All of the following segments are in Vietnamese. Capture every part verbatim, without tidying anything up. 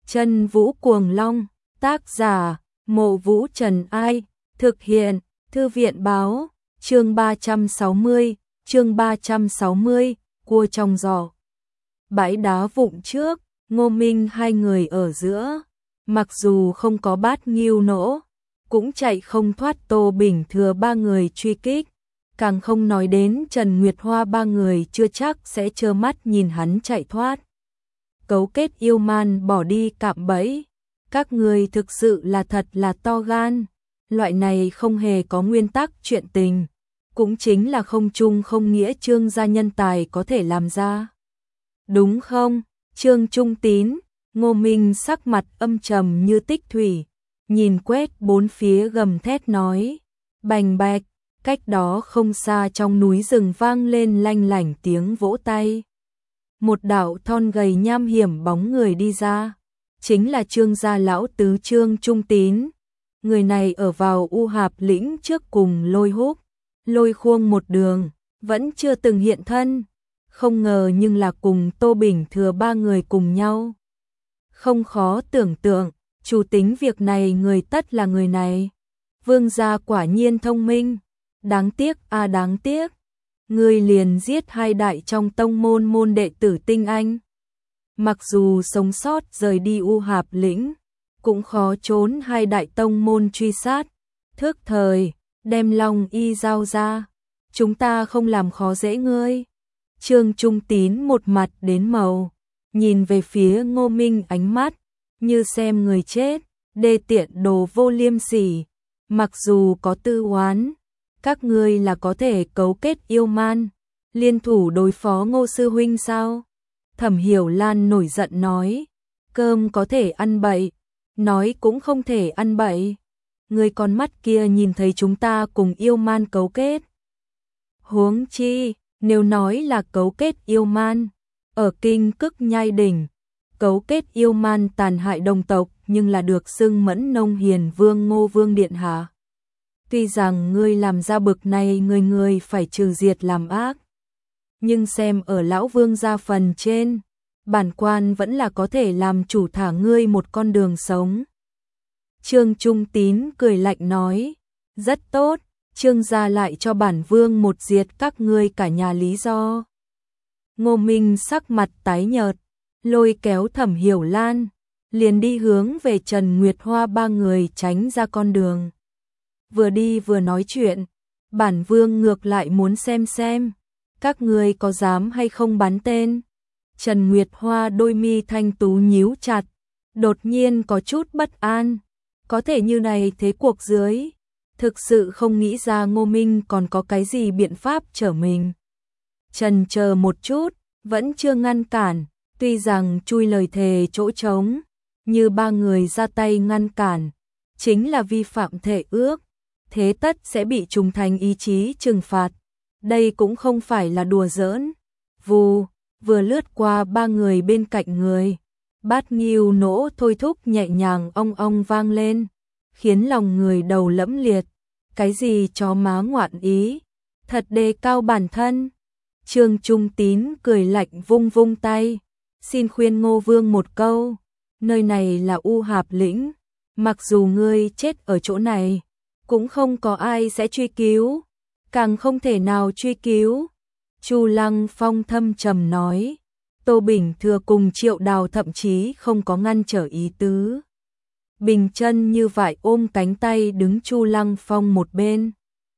Chân Vũ Cuồng Long, tác giả, Mộ Vũ Trần Ai, thực hiện, Thư viện báo, chương ba trăm sáu mươi, chương ba trăm sáu mươi, cua trong giỏ. Bãi đá vụng trước, Ngô Minh hai người ở giữa, mặc dù không có Bát Nghiêu nỗ, cũng chạy không thoát Tô Bình Thừa ba người truy kích, càng không nói đến Trần Nguyệt Hoa ba người chưa chắc sẽ trơ mắt nhìn hắn chạy thoát. Cấu kết yêu man bỏ đi cạm bẫy, các người thực sự là thật là to gan, loại này không hề có nguyên tắc chuyện tình, cũng chính là không trung không nghĩa Trương gia nhân tài có thể làm ra. Đúng không, Trương Trung Tín? Ngô Minh sắc mặt âm trầm như tích thủy, nhìn quét bốn phía gầm thét nói, bành bạch, cách đó không xa trong núi rừng vang lên lanh lảnh tiếng vỗ tay. Một đạo thon gầy nham hiểm bóng người đi ra, chính là Trương gia lão tứ Trương Trung Tín. Người này ở vào U Hạp lĩnh trước cùng Lôi Húc, Lôi Khuông một đường, vẫn chưa từng hiện thân, không ngờ nhưng là cùng Tô Bình Thừa ba người cùng nhau. Không khó tưởng tượng, chủ tính việc này người tất là người này. Vương gia quả nhiên thông minh, đáng tiếc a à đáng tiếc. Người liền giết hai đại trong tông môn môn đệ tử tinh anh. Mặc dù sống sót rời đi U Hạp lĩnh, cũng khó trốn hai đại tông môn truy sát. Thước thời, đem Long Y giao ra, chúng ta không làm khó dễ ngươi. Trương Trung Tín một mặt đến màu, nhìn về phía Ngô Minh ánh mắt như xem người chết, đê tiện đồ vô liêm sỉ. Mặc dù có tư oán, các ngươi là có thể cấu kết yêu man, liên thủ đối phó Ngô sư huynh sao? Thẩm Hiểu Lan nổi giận nói, cơm có thể ăn bậy, nói cũng không thể ăn bậy. Người con mắt kia nhìn thấy chúng ta cùng yêu man cấu kết. Huống chi, nếu nói là cấu kết yêu man, ở Kinh Cức Nhai Đỉnh, cấu kết yêu man tàn hại đồng tộc nhưng là được xưng Mẫn Nông Hiền Vương Ngô Vương Điện hạ. Tuy rằng ngươi làm ra bực này người người phải trừ diệt làm ác, nhưng xem ở lão vương gia phần trên, bản quan vẫn là có thể làm chủ thả ngươi một con đường sống. Trương Trung Tín cười lạnh nói, rất tốt, Trương gia lại cho bản vương một diệt các ngươi cả nhà lý do. Ngô Minh sắc mặt tái nhợt, lôi kéo Thẩm Hiểu Lan, liền đi hướng về Trần Nguyệt Hoa ba người tránh ra con đường. Vừa đi vừa nói chuyện, bản vương ngược lại muốn xem xem, các ngươi có dám hay không bắn tên. Trần Nguyệt Hoa đôi mi thanh tú nhíu chặt, đột nhiên có chút bất an, có thể như này thế cuộc dưới, thực sự không nghĩ ra Ngô Minh còn có cái gì biện pháp trở mình. Trần chờ một chút, vẫn chưa ngăn cản, tuy rằng chui lời thề chỗ trống, như ba người ra tay ngăn cản, chính là vi phạm thể ước, thế tất sẽ bị trùng thành ý chí trừng phạt. Đây cũng không phải là đùa giỡn. Vù, vừa lướt qua ba người bên cạnh người, Bát Nghiêu nỗ thôi thúc nhẹ nhàng ong ong vang lên, khiến lòng người đầu lẫm liệt. Cái gì chó má ngoạn ý, thật đề cao bản thân. Trương Trung Tín cười lạnh vung vung tay, xin khuyên Ngô Vương một câu, nơi này là U Hạp lĩnh, mặc dù ngươi chết ở chỗ này, cũng không có ai sẽ truy cứu, càng không thể nào truy cứu. Chu Lăng Phong thâm trầm nói, Tô Bình Thừa cùng Triệu Đào thậm chí không có ngăn trở ý tứ. Bình chân như vậy ôm cánh tay đứng Chu Lăng Phong một bên.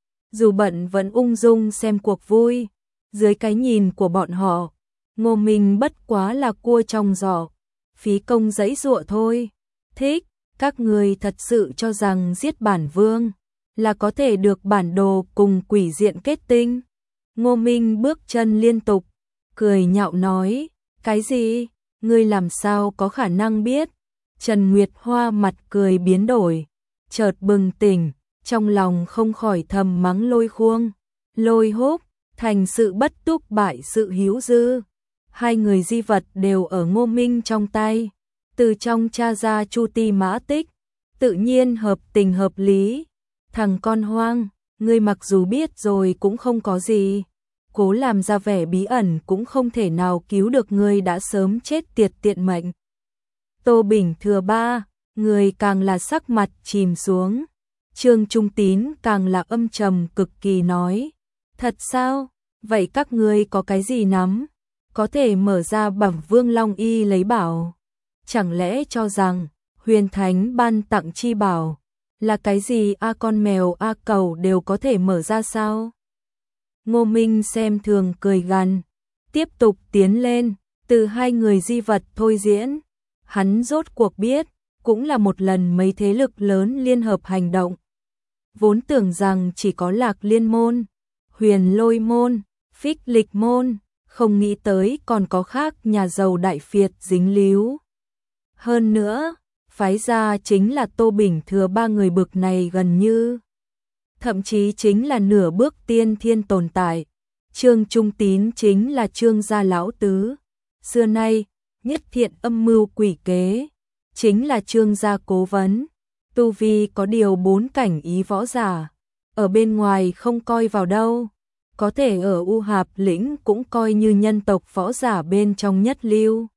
Dù bận vẫn ung dung xem cuộc vui, dưới cái nhìn của bọn họ, Ngô Minh bất quá là cua trong giỏ, phí công giãy giụa thôi. Thích, các người thật sự cho rằng giết bản vương là có thể được bản đồ cùng quỷ diện kết tinh. Ngô Minh bước chân liên tục, cười nhạo nói, cái gì, ngươi làm sao có khả năng biết. Trần Nguyệt Hoa mặt cười biến đổi, chợt bừng tỉnh, trong lòng không khỏi thầm mắng Lôi Khuông, Lôi Húc, thành sự bất túc bại sự hiếu dư. Hai người di vật đều ở Ngô Minh trong tay, từ trong tra ra Chu Ti Mã Tích, tự nhiên hợp tình hợp lý. Thằng con hoang, ngươi mặc dù biết rồi cũng không có gì, cố làm ra vẻ bí ẩn cũng không thể nào cứu được ngươi đã sớm chết tiệt tiện mệnh. Tô Bình Thừa ba người càng là sắc mặt chìm xuống. Trương Trung Tín càng là âm trầm cực kỳ nói, thật sao? Vậy các ngươi có cái gì nắm? Có thể mở ra bẩm Vương Long Y lấy bảo. Chẳng lẽ cho rằng Huyền Thánh ban tặng chi bảo là cái gì a con mèo a cẩu đều có thể mở ra sao? Ngô Minh xem thường cười gằn, tiếp tục tiến lên, từ hai người di vật thôi diễn. Hắn rốt cuộc biết, cũng là một lần mấy thế lực lớn liên hợp hành động. Vốn tưởng rằng chỉ có Lạc Liên môn, Huyền Lôi môn, Phích Lịch môn, không nghĩ tới còn có khác nhà giàu đại phiệt dính líu. Hơn nữa, phái ra chính là Tô Bình Thừa ba người bực này gần như. Thậm chí chính là nửa bước tiên thiên tồn tại. Trương Trung Tín chính là Trương gia lão tứ. Xưa nay, nhất thiện âm mưu quỷ kế, chính là Trương gia cố vấn. Tu vi có điều bốn cảnh ý võ giả, ở bên ngoài không coi vào đâu. Có thể ở U Hạp lĩnh cũng coi như nhân tộc võ giả bên trong nhất lưu.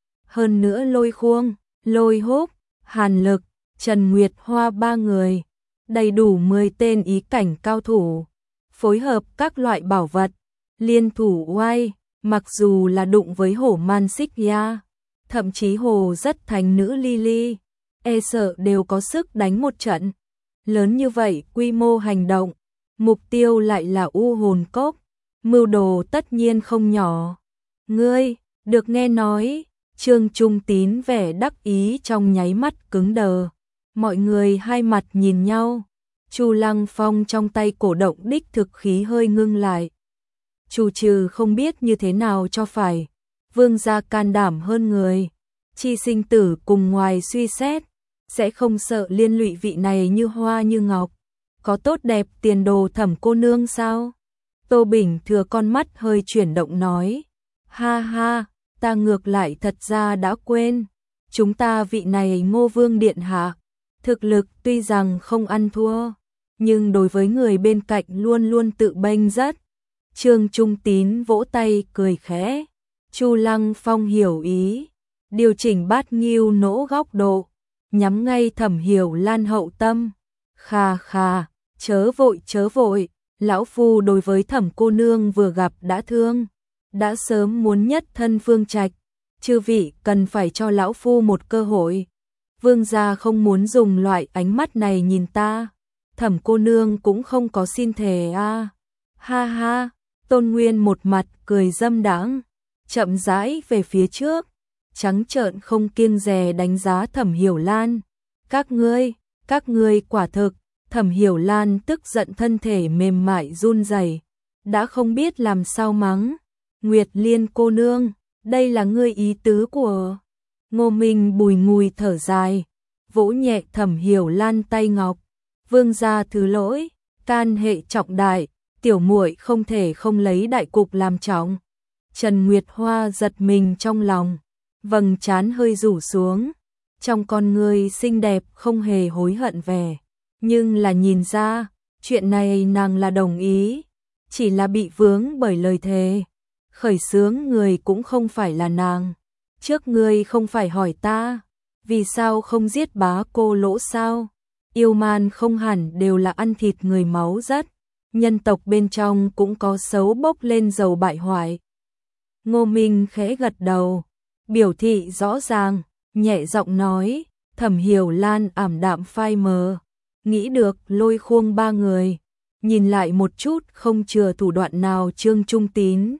Hơn nữa Lôi Khuông, Lôi Húc, Hàn Lực, Trần Nguyệt Hoa ba người, đầy đủ mười tên ý cảnh cao thủ, phối hợp các loại bảo vật, liên thủ oai, mặc dù là đụng với hổ man xích ya, thậm chí hồ rất thành nữ Lily, e sợ đều có sức đánh một trận. Lớn như vậy quy mô hành động, mục tiêu lại là U Hồn Cốc, mưu đồ tất nhiên không nhỏ. Ngươi, được nghe nói, Trương Trung Tín vẻ đắc ý trong nháy mắt cứng đờ. Mọi người hai mặt nhìn nhau, Chu Lăng Phong trong tay cổ động đích thực khí hơi ngưng lại. Chu trừ không biết như thế nào cho phải, Vương gia can đảm hơn người, chi sinh tử cùng ngoài suy xét, sẽ không sợ liên lụy vị này như hoa như ngọc. Có tốt đẹp tiền đồ Thẩm cô nương sao? Tô Bình Thừa con mắt hơi chuyển động nói, ha ha, ta ngược lại thật ra đã quên, chúng ta vị này Ngô Vương điện hạ, thực lực tuy rằng không ăn thua, nhưng đối với người bên cạnh luôn luôn tự bênh rất. Trương Trung Tín vỗ tay cười khẽ, Chu Lăng Phong hiểu ý, điều chỉnh bát nghiêu nỗ góc độ, nhắm ngay Thẩm Hiểu Lan hậu tâm. Khà khà, chớ vội chớ vội, lão phu đối với Thẩm cô nương vừa gặp đã thương, đã sớm muốn nhất thân Phương Trạch, chư vị cần phải cho lão phu một cơ hội. Vương gia không muốn dùng loại ánh mắt này nhìn ta, Thẩm cô nương cũng không có xin thề a. À. Ha ha, Tôn Nguyên một mặt cười dâm đãng, chậm rãi về phía trước, trắng trợn không kiêng dè đánh giá Thẩm Hiểu Lan. Các ngươi, các ngươi quả thực. Thẩm Hiểu Lan tức giận thân thể mềm mại run rẩy, đã không biết làm sao mắng. Nguyệt Liên cô nương, đây là ngươi ý tứ của. Ngô Minh bùi ngùi thở dài, vỗ nhẹ Thẩm Hiểu Lan tay ngọc. Vương gia thứ lỗi, can hệ trọng đại, tiểu muội không thể không lấy đại cục làm trọng. Trần Nguyệt Hoa giật mình trong lòng, vầng trán hơi rủ xuống, trong con người xinh đẹp không hề hối hận vẻ. Nhưng là nhìn ra, chuyện này nàng là đồng ý, chỉ là bị vướng bởi lời thề. Khởi xướng người cũng không phải là nàng. Trước ngươi không phải hỏi ta, vì sao không giết bá cô Lỗ sao? Yêu man không hẳn đều là ăn thịt người máu rất, nhân tộc bên trong cũng có xấu bốc lên dầu bại hoại. Ngô Minh khẽ gật đầu, biểu thị rõ ràng, nhẹ giọng nói, Thẩm Hiểu Lan ảm đạm phai mờ. Nghĩ được Lôi Khuông ba người, nhìn lại một chút không chừa thủ đoạn nào Trương Trung Tín.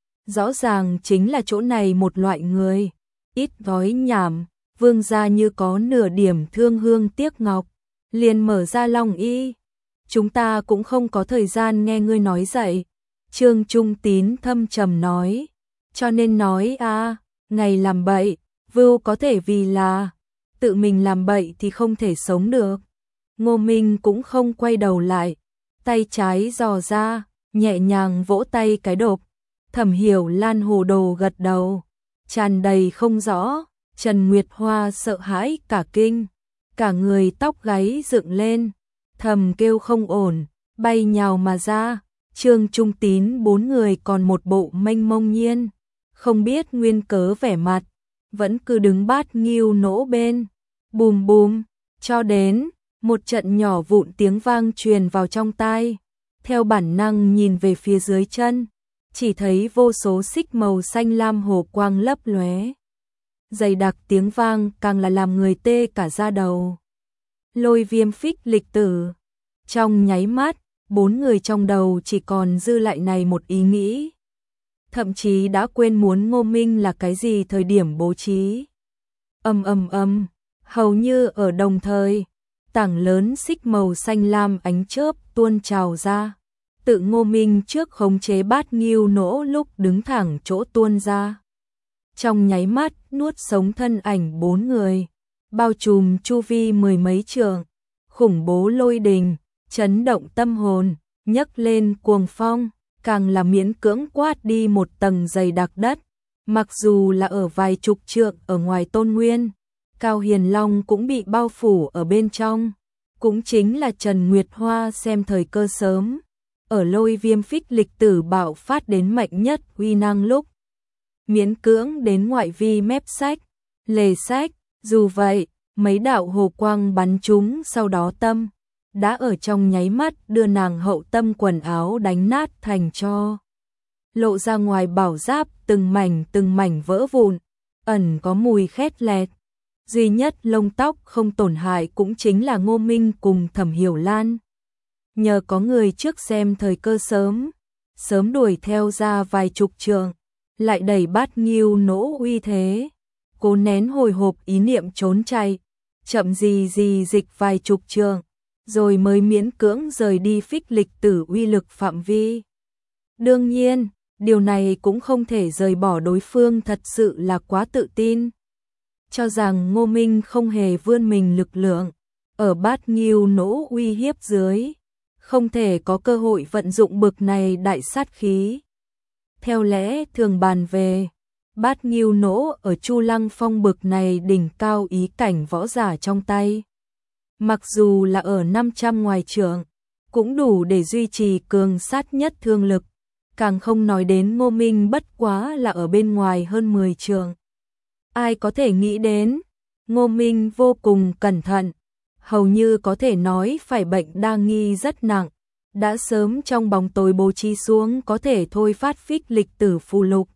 Rõ ràng chính là chỗ này một loại người, ít nói nhảm, vương gia như có nửa điểm thương hương tiếc ngọc, liền mở ra lòng y. Chúng ta cũng không có thời gian nghe ngươi nói dậy. Trương Trung Tín thâm trầm nói, cho nên nói a, à, ngày làm bậy, vưu có thể vì là, tự mình làm bậy thì không thể sống được. Ngô Minh cũng không quay đầu lại, tay trái dò ra, nhẹ nhàng vỗ tay cái đột. Thẩm Hiểu Lan hồ đồ gật đầu, tràn đầy không rõ. Trần Nguyệt Hoa sợ hãi cả kinh, cả người tóc gáy dựng lên, thầm kêu không ổn, bay nhào mà ra. Trương Trung Tín bốn người còn một bộ mênh mông nhiên, không biết nguyên cớ vẻ mặt, vẫn cứ đứng bát nghiêu nỗ bên, bùm bùm, cho đến một trận nhỏ vụn tiếng vang truyền vào trong tai, theo bản năng nhìn về phía dưới chân, chỉ thấy vô số xích màu xanh lam hồ quang lấp lóe. Dày đặc tiếng vang càng là làm người tê cả da đầu. Lôi Viêm Phích Lịch Tử. Trong nháy mắt, bốn người trong đầu chỉ còn dư lại này một ý nghĩ. Thậm chí đã quên muốn Ngô Minh là cái gì thời điểm bố trí. Ầm ầm ầm, hầu như ở đồng thời, tảng lớn xích màu xanh lam ánh chớp tuôn trào ra. Tự Ngô Minh trước khống chế bát nghiêu nỗ lúc đứng thẳng chỗ tuôn ra. Trong nháy mắt nuốt sống thân ảnh bốn người, bao trùm chu vi mười mấy trượng, khủng bố lôi đình, chấn động tâm hồn, nhấc lên cuồng phong, càng là miễn cưỡng quát đi một tầng dày đặc đất. Mặc dù là ở vài chục trượng ở ngoài Tôn Nguyên, Cao Hiền Long cũng bị bao phủ ở bên trong. Cũng chính là Trần Nguyệt Hoa xem thời cơ sớm, ở Lôi Viêm Phích Lịch Tử bạo phát đến mạnh nhất uy năng lúc, miễn cưỡng đến ngoại vi mép sách, lề sách. Dù vậy, mấy đạo hồ quang bắn trúng sau đó tâm, đã ở trong nháy mắt đưa nàng hậu tâm quần áo đánh nát thành tro. Lộ ra ngoài bảo giáp từng mảnh từng mảnh vỡ vụn, ẩn có mùi khét lẹt. Duy nhất lông tóc không tổn hại cũng chính là Ngô Minh cùng Thẩm Hiểu Lan. Nhờ có người trước xem thời cơ sớm, sớm đuổi theo ra vài chục trượng, lại đẩy bát nghiêu nỗ uy thế, cố nén hồi hộp ý niệm trốn chạy, chậm gì gì dịch vài chục trượng, rồi mới miễn cưỡng rời đi Phích Lịch Tử uy lực phạm vi. Đương nhiên, điều này cũng không thể rời bỏ đối phương thật sự là quá tự tin. Cho rằng Ngô Minh không hề vươn mình lực lượng, ở bát nghiêu nỗ uy hiếp dưới, không thể có cơ hội vận dụng bực này đại sát khí. Theo lẽ thường bàn về, bát nghiêu nỗ ở Chu Lăng Phong bực này đỉnh cao ý cảnh võ giả trong tay. Mặc dù là ở năm trăm ngoài trượng, cũng đủ để duy trì cường sát nhất thương lực. Càng không nói đến Ngô Minh bất quá là ở bên ngoài hơn mười trượng. Ai có thể nghĩ đến, Ngô Minh vô cùng cẩn thận, hầu như có thể nói phải bệnh đa nghi rất nặng, đã sớm trong bóng tối bố trí xuống có thể thôi phát Phích Lịch Tử phù lục.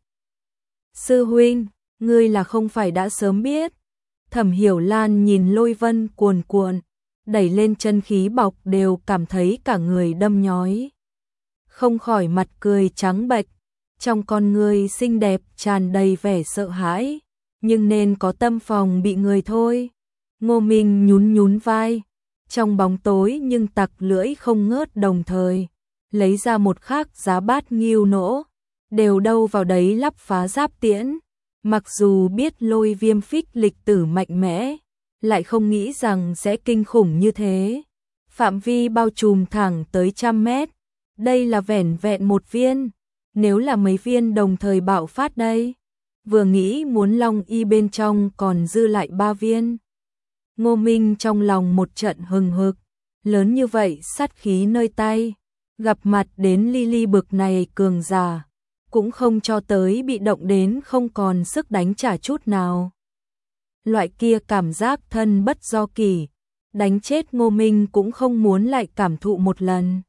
Sư huynh, ngươi là không phải đã sớm biết. Thẩm Hiểu Lan nhìn lôi vân cuồn cuộn, đẩy lên chân khí bọc đều cảm thấy cả người đâm nhói. Không khỏi mặt cười trắng bệch, trong con người xinh đẹp tràn đầy vẻ sợ hãi, nhưng nên có tâm phòng bị người thôi. Ngô Minh nhún nhún vai, trong bóng tối nhưng tặc lưỡi không ngớt đồng thời, lấy ra một khắc giá bát nghiêu nỗ, đều đâu vào đấy lắp phá giáp tiễn. Mặc dù biết Lôi Viêm Phích Lịch Tử mạnh mẽ, lại không nghĩ rằng sẽ kinh khủng như thế. Phạm vi bao trùm thẳng tới trăm mét, đây là vẻn vẹn một viên, nếu là mấy viên đồng thời bạo phát đây. Vừa nghĩ muốn long y bên trong còn dư lại ba viên. Ngô Minh trong lòng một trận hừng hực, lớn như vậy sát khí nơi tay, gặp mặt đến ly ly bực này cường giả, cũng không cho tới bị động đến không còn sức đánh trả chút nào. Loại kia cảm giác thân bất do kỳ, đánh chết Ngô Minh cũng không muốn lại cảm thụ một lần.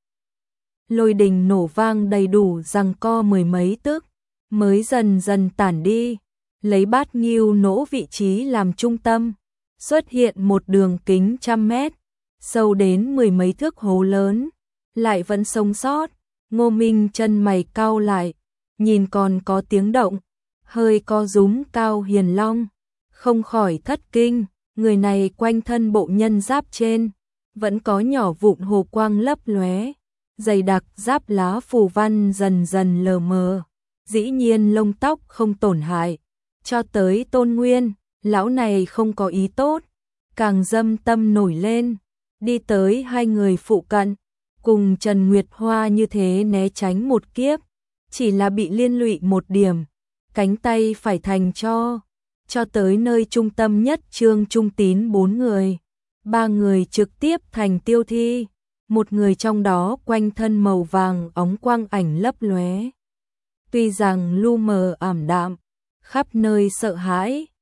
Lôi đình nổ vang đầy đủ giằng co mười mấy tức, mới dần dần tản đi, lấy bát nghiêu nỗ vị trí làm trung tâm, xuất hiện một đường kính trăm mét, sâu đến mười mấy thước hố lớn, lại vẫn sống sót. Ngô Minh chân mày cau lại, nhìn còn có tiếng động, hơi co rúm Cao Hiền Long, không khỏi thất kinh, người này quanh thân bộ nhân giáp trên, vẫn có nhỏ vụn hồ quang lấp lóe, dày đặc giáp lá phù văn dần dần lờ mờ, dĩ nhiên lông tóc không tổn hại. Cho tới Tôn Nguyên, lão này không có ý tốt, càng dâm tâm nổi lên, đi tới hai người phụ cận, cùng Trần Nguyệt Hoa như thế né tránh một kiếp, chỉ là bị liên lụy một điểm, cánh tay phải thành cho, cho tới nơi trung tâm nhất Trương Trung Tín bốn người, ba người trực tiếp thành tiêu thi, một người trong đó quanh thân màu vàng óng quang ảnh lấp lóe. Tuy rằng lu mờ ảm đạm, khắp nơi sợ hãi,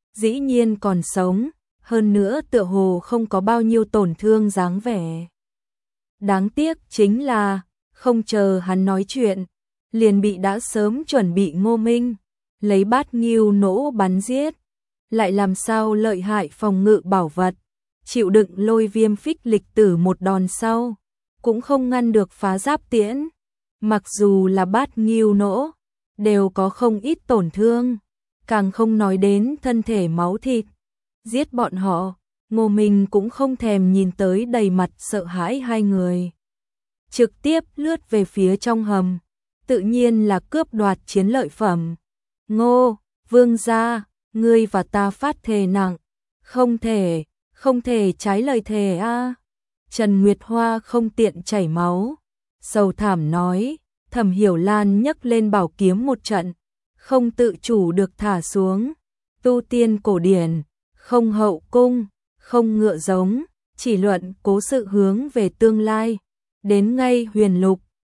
dĩ nhiên còn sống, hơn nữa tựa hồ không có bao nhiêu tổn thương dáng vẻ. Đáng tiếc chính là, không chờ hắn nói chuyện, liền bị đã sớm chuẩn bị Ngô Minh, lấy bát nghiêu nỗ bắn giết. Lại làm sao lợi hại phòng ngự bảo vật, chịu đựng lôi viêm phích lịch tử một đòn sau, cũng không ngăn được phá giáp tiễn. Mặc dù là bát nghiêu nỗ, đều có không ít tổn thương, càng không nói đến thân thể máu thịt. Giết bọn họ, Ngô Minh cũng không thèm nhìn tới đầy mặt sợ hãi hai người. Trực tiếp lướt về phía trong hầm, tự nhiên là cướp đoạt chiến lợi phẩm. Ngô, vương gia, ngươi và ta phát thề nặng, không thể, không thể trái lời thề a. Trần Nguyệt Hoa không tiện chảy máu, sầu thảm nói. Thẩm Hiểu Lan nhấc lên bảo kiếm một trận, không tự chủ được thả xuống. Tu tiên cổ điển, không hậu cung, không ngựa giống, chỉ luận cố sự hướng về tương lai. Đến ngay huyền lục,